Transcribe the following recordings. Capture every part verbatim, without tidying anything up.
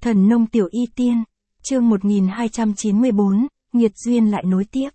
Thần nông tiểu y tiên, chương một nghìn hai trăm chín mươi bốn, nghiệt duyên lại nối tiếp.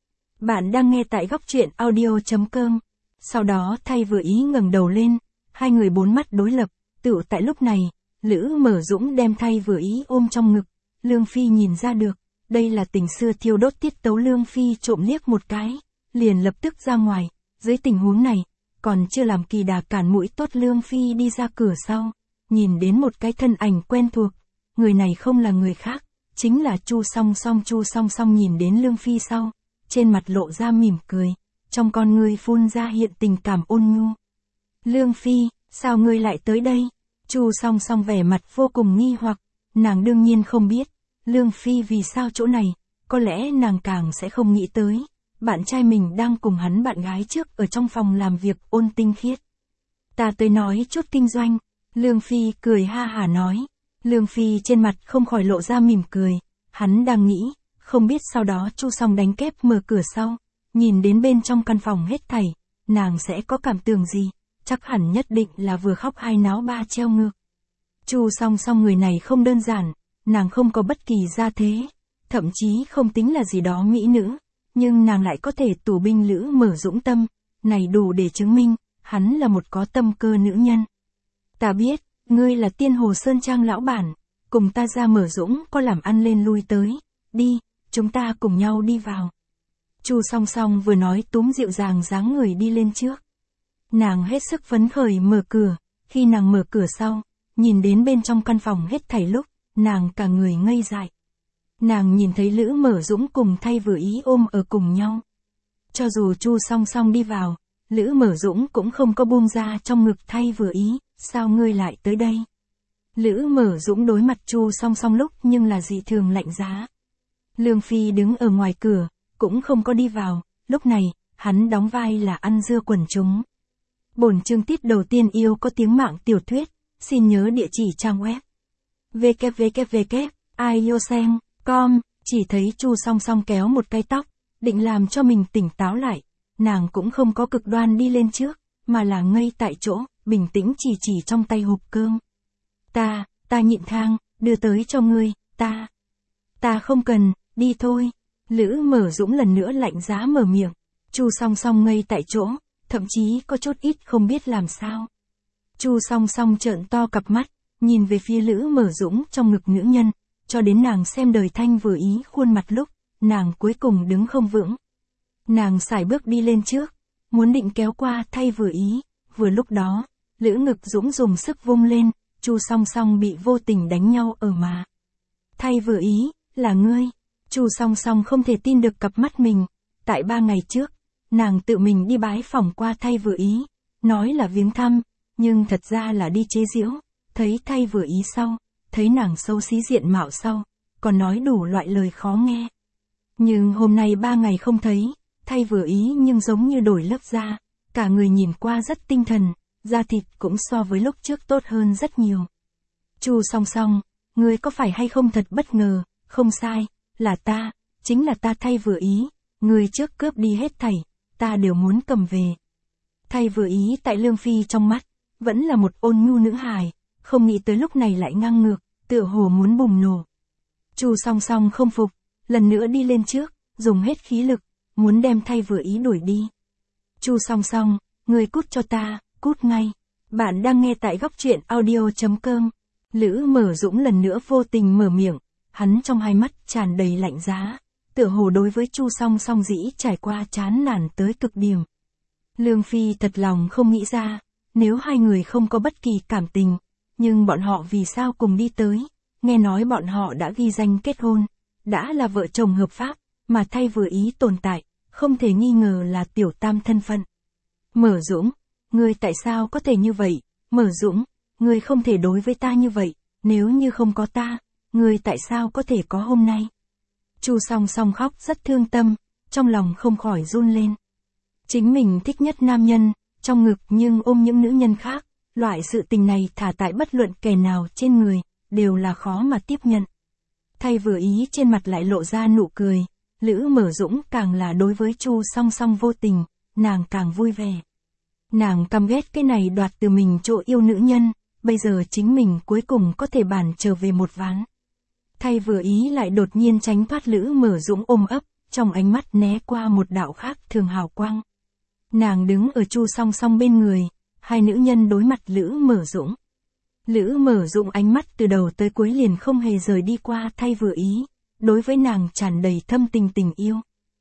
Bạn đang nghe tại góc truyện audio chấm com. Sau đó Thay vừa ý ngẩng đầu lên, hai người bốn mắt đối lập, tựu tại lúc này, Lữ Mở Dũng đem Thay vừa ý ôm trong ngực, Lương Phi nhìn ra được, đây là tình xưa thiêu đốt tiết tấu. Lương Phi trộm liếc một cái, liền lập tức ra ngoài, dưới tình huống này, còn chưa làm kỳ đà cản mũi tốt. Lương Phi đi ra cửa sau, nhìn đến một cái thân ảnh quen thuộc, người này không là người khác, chính là Chu Song Song. Chu Song Song nhìn đến Lương Phi sau, trên mặt lộ ra mỉm cười, trong con ngươi phun ra hiện tình cảm ôn nhu. Lương Phi, sao ngươi lại tới đây? Chu Song Song vẻ mặt vô cùng nghi hoặc, nàng đương nhiên không biết, Lương Phi vì sao chỗ này, có lẽ nàng càng sẽ không nghĩ tới, bạn trai mình đang cùng hắn bạn gái trước ở trong phòng làm việc ôn tinh khiết. Ta tới nói chút kinh doanh, Lương Phi cười ha hả nói. Lương Phi trên mặt không khỏi lộ ra mỉm cười, hắn đang nghĩ, không biết sau đó Chu Song đánh kép mở cửa sau, nhìn đến bên trong căn phòng hết thảy, nàng sẽ có cảm tưởng gì, chắc hẳn nhất định là vừa khóc hai náo ba treo ngược. Chu Song Song người này không đơn giản, nàng không có bất kỳ gia thế, thậm chí không tính là gì đó mỹ nữ, nhưng nàng lại có thể tù binh Lữ Mở Dũng tâm, này đủ để chứng minh, hắn là một có tâm cơ nữ nhân. Ta biết, ngươi là Tiên Hồ Sơn Trang lão bản, cùng ta ra Mở Dũng có làm ăn lên lui tới, đi, chúng ta cùng nhau đi vào. Chu Song Song vừa nói túm dịu dàng dáng người đi lên trước. Nàng hết sức phấn khởi mở cửa, khi nàng mở cửa sau, nhìn đến bên trong căn phòng hết thảy lúc, nàng cả người ngây dại. Nàng nhìn thấy Lữ Mở Dũng cùng Thay vừa ý ôm ở cùng nhau. Cho dù Chu Song Song đi vào, Lữ Mở Dũng cũng không có buông ra trong ngực Thay vừa ý, sao ngươi lại tới đây? Lữ Mở Dũng đối mặt Chu Song Song lúc nhưng là dị thường lạnh giá. Lương Phi đứng ở ngoài cửa, cũng không có đi vào, lúc này, hắn đóng vai là ăn dưa quần chúng. Bổn chương tiết đầu tiên yêu có tiếng mạng tiểu thuyết, xin nhớ địa chỉ trang web w w w chấm i o sen chấm com. Chỉ thấy Chu Song Song kéo một cái tóc, định làm cho mình tỉnh táo lại, nàng cũng không có cực đoan đi lên trước, mà là ngây tại chỗ, bình tĩnh chỉ chỉ trong tay hộp cơm. Ta, ta nhịn thang, đưa tới cho ngươi, ta, ta không cần, đi thôi. Lữ Mở Dũng lần nữa lạnh giá mở miệng, Chu Song Song ngây tại chỗ, thậm chí có chút ít không biết làm sao. Chu Song Song trợn to cặp mắt, nhìn về phía Lữ Mở Dũng trong ngực nữ nhân, cho đến nàng xem đời Thanh vừa ý khuôn mặt lúc, nàng cuối cùng đứng không vững. Nàng sải bước đi lên trước, muốn định kéo qua Thay vừa ý, vừa lúc đó, Lữ Ngực Dũng dùng sức vung lên, Chu Song Song bị vô tình đánh nhau ở mà. Thay vừa ý, là ngươi. Chu Song Song không thể tin được cặp mắt mình, tại ba ngày trước, nàng tự mình đi bái phỏng qua Thay vừa ý, nói là viếng thăm, nhưng thật ra là đi chế giễu, thấy Thay vừa ý sau, thấy nàng xấu xí diện mạo sau, còn nói đủ loại lời khó nghe. Nhưng hôm nay ba ngày không thấy, Thay vừa ý nhưng giống như đổi lớp da, cả người nhìn qua rất tinh thần, da thịt cũng so với lúc trước tốt hơn rất nhiều. Chu Song Song, ngươi có phải hay không thật bất ngờ, không sai, là ta, chính là ta Thay vừa ý, ngươi trước cướp đi hết thảy, ta đều muốn cầm về. Thay vừa ý tại Lương Phi trong mắt, vẫn là một ôn nhu nữ hài, không nghĩ tới lúc này lại ngang ngược, tựa hồ muốn bùng nổ. Chu Song Song không phục, lần nữa đi lên trước, dùng hết khí lực, muốn đem Thay vừa ý đuổi đi. Chu Song Song, ngươi cút cho ta, cút ngay. Bạn đang nghe tại góc truyện audio chấm com. Lữ Mở Dũng lần nữa vô tình mở miệng, hắn trong hai mắt tràn đầy lạnh giá, tựa hồ đối với Chu Song Song dĩ trải qua chán nản tới cực điểm. Lương Phi thật lòng không nghĩ ra, nếu hai người không có bất kỳ cảm tình, nhưng bọn họ vì sao cùng đi tới, nghe nói bọn họ đã ghi danh kết hôn, đã là vợ chồng hợp pháp, mà Thay vừa ý tồn tại, không thể nghi ngờ là tiểu tam thân phận. Mở Dũng, ngươi tại sao có thể như vậy? Mở Dũng, ngươi không thể đối với ta như vậy, nếu như không có ta, ngươi tại sao có thể có hôm nay? Chu Song Song khóc rất thương tâm, trong lòng không khỏi run lên. Chính mình thích nhất nam nhân, trong ngực nhưng ôm những nữ nhân khác, loại sự tình này thả tại bất luận kẻ nào trên người, đều là khó mà tiếp nhận. Thay vừa ý trên mặt lại lộ ra nụ cười, Lữ Mở Dũng càng là đối với Chu Song Song vô tình, nàng càng vui vẻ. Nàng căm ghét cái này đoạt từ mình chỗ yêu nữ nhân, bây giờ chính mình cuối cùng có thể bàn trở về một ván. Thay vừa ý lại đột nhiên tránh thoát Lữ Mở Dũng ôm ấp, trong ánh mắt né qua một đạo khác thường hào quang. Nàng đứng ở Chu Song Song bên người, hai nữ nhân đối mặt Lữ Mở Dũng. Lữ Mở Dũng ánh mắt từ đầu tới cuối liền không hề rời đi qua Thay vừa ý, đối với nàng tràn đầy thâm tình tình yêu.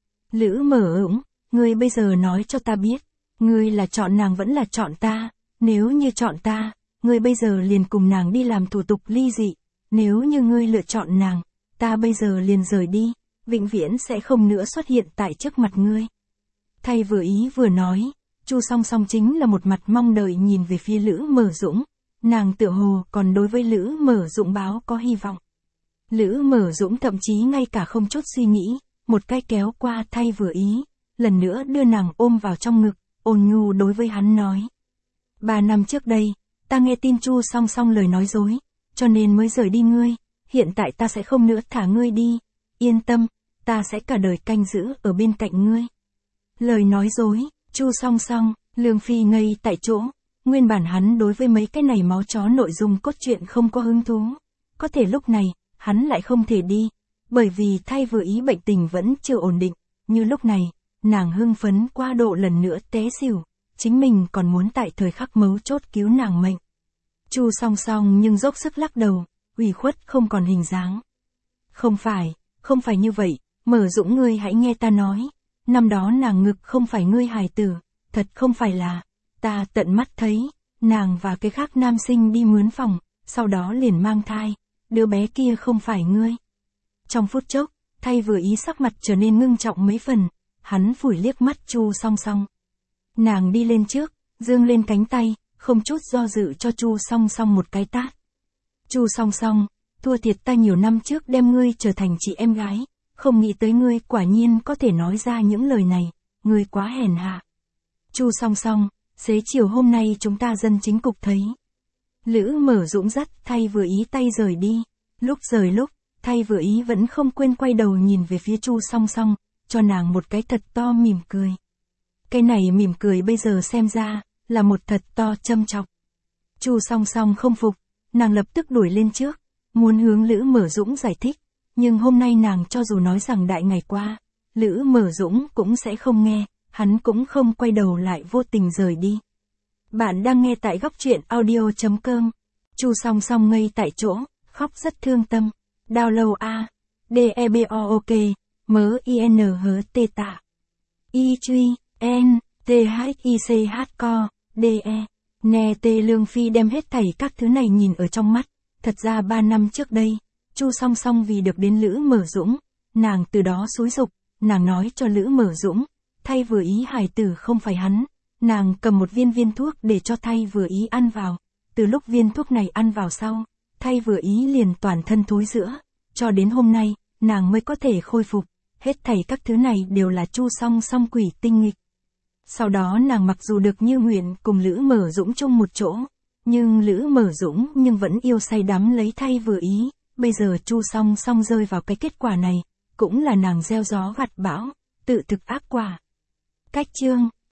Lữ Mở Dũng, ngươi bây giờ nói cho ta biết, ngươi là chọn nàng vẫn là chọn ta, nếu như chọn ta, ngươi bây giờ liền cùng nàng đi làm thủ tục ly dị, nếu như ngươi lựa chọn nàng, ta bây giờ liền rời đi, vĩnh viễn sẽ không nữa xuất hiện tại trước mặt ngươi. Thay vừa ý vừa nói, Chu Song Song chính là một mặt mong đợi nhìn về phía Lữ Mở Dũng, nàng tựa hồ còn đối với Lữ Mở Dũng báo có hy vọng. Lữ Mở Dũng thậm chí ngay cả không chút suy nghĩ, một cái kéo qua Thay vừa ý, lần nữa đưa nàng ôm vào trong ngực, ôn nhu đối với hắn nói. Ba năm trước đây, ta nghe tin Chu Song Song lời nói dối, cho nên mới rời đi ngươi, hiện tại ta sẽ không nữa thả ngươi đi, yên tâm, ta sẽ cả đời canh giữ ở bên cạnh ngươi. Lời nói dối, Chu Song Song, Lương Phi ngây tại chỗ, nguyên bản hắn đối với mấy cái này máu chó nội dung cốt truyện không có hứng thú, có thể lúc này, hắn lại không thể đi, bởi vì Thay vừa ý bệnh tình vẫn chưa ổn định, như lúc này, nàng hưng phấn qua độ lần nữa té xỉu, chính mình còn muốn tại thời khắc mấu chốt cứu nàng mệnh. Chu Song Song nhưng dốc sức lắc đầu, ủy khuất không còn hình dáng. Không phải, không phải như vậy, Mở Dũng ngươi hãy nghe ta nói, năm đó nàng ngực không phải ngươi hài tử, thật không phải là, ta tận mắt thấy, nàng và cái khác nam sinh đi mướn phòng, sau đó liền mang thai, đứa bé kia không phải ngươi. Trong phút chốc, Thay vừa ý sắc mặt trở nên ngưng trọng mấy phần, hắn phủi liếc mắt Chu Song Song. Nàng đi lên trước, dương lên cánh tay, không chút do dự cho Chu Song Song một cái tát. Chu Song Song, thua thiệt ta nhiều năm trước đem ngươi trở thành chị em gái, không nghĩ tới ngươi quả nhiên có thể nói ra những lời này, ngươi quá hèn hạ. Chu Song Song, xế chiều hôm nay chúng ta dân chính cục thấy. Lữ Mở Dũng dắt Thay vừa ý tay rời đi, lúc rời lúc, Thay vừa ý vẫn không quên quay đầu nhìn về phía Chu Song Song, cho nàng một cái thật to mỉm cười. Cái này mỉm cười bây giờ xem ra, là một thật to châm chọc. Chu Song Song không phục, nàng lập tức đuổi lên trước, muốn hướng Lữ Mở Dũng giải thích, nhưng hôm nay nàng cho dù nói rằng đại ngày qua, Lữ Mở Dũng cũng sẽ không nghe, hắn cũng không quay đầu lại vô tình rời đi. Bạn đang nghe tại góc truyện audio chấm com. Chu Song Song ngây tại chỗ, khóc rất thương tâm. Download A. D E B O O K. M I N H T tạ. I truy. N. T H I C H co. D E. Nè Tê Lương Phi đem hết thảy các thứ này nhìn ở trong mắt. Thật ra ba năm trước đây, Chu Song Song vì được đến Lữ Mở Dũng, nàng từ đó xúi giục, nàng nói cho Lữ Mở Dũng, Thay vừa ý hài tử không phải hắn, nàng cầm một viên viên thuốc để cho Thay vừa ý ăn vào, từ lúc viên thuốc này ăn vào sau, Thay vừa ý liền toàn thân thối rữa, cho đến hôm nay, nàng mới có thể khôi phục, hết thảy các thứ này đều là Chu Song Song quỷ tinh nghịch. Sau đó nàng mặc dù được như nguyện cùng Lữ Mở Dũng chung một chỗ, nhưng Lữ Mở Dũng nhưng vẫn yêu say đắm lấy Thay vừa ý, bây giờ Chu Song Song rơi vào cái kết quả này, cũng là nàng gieo gió gặt bão, tự thực ác quả. Cách chương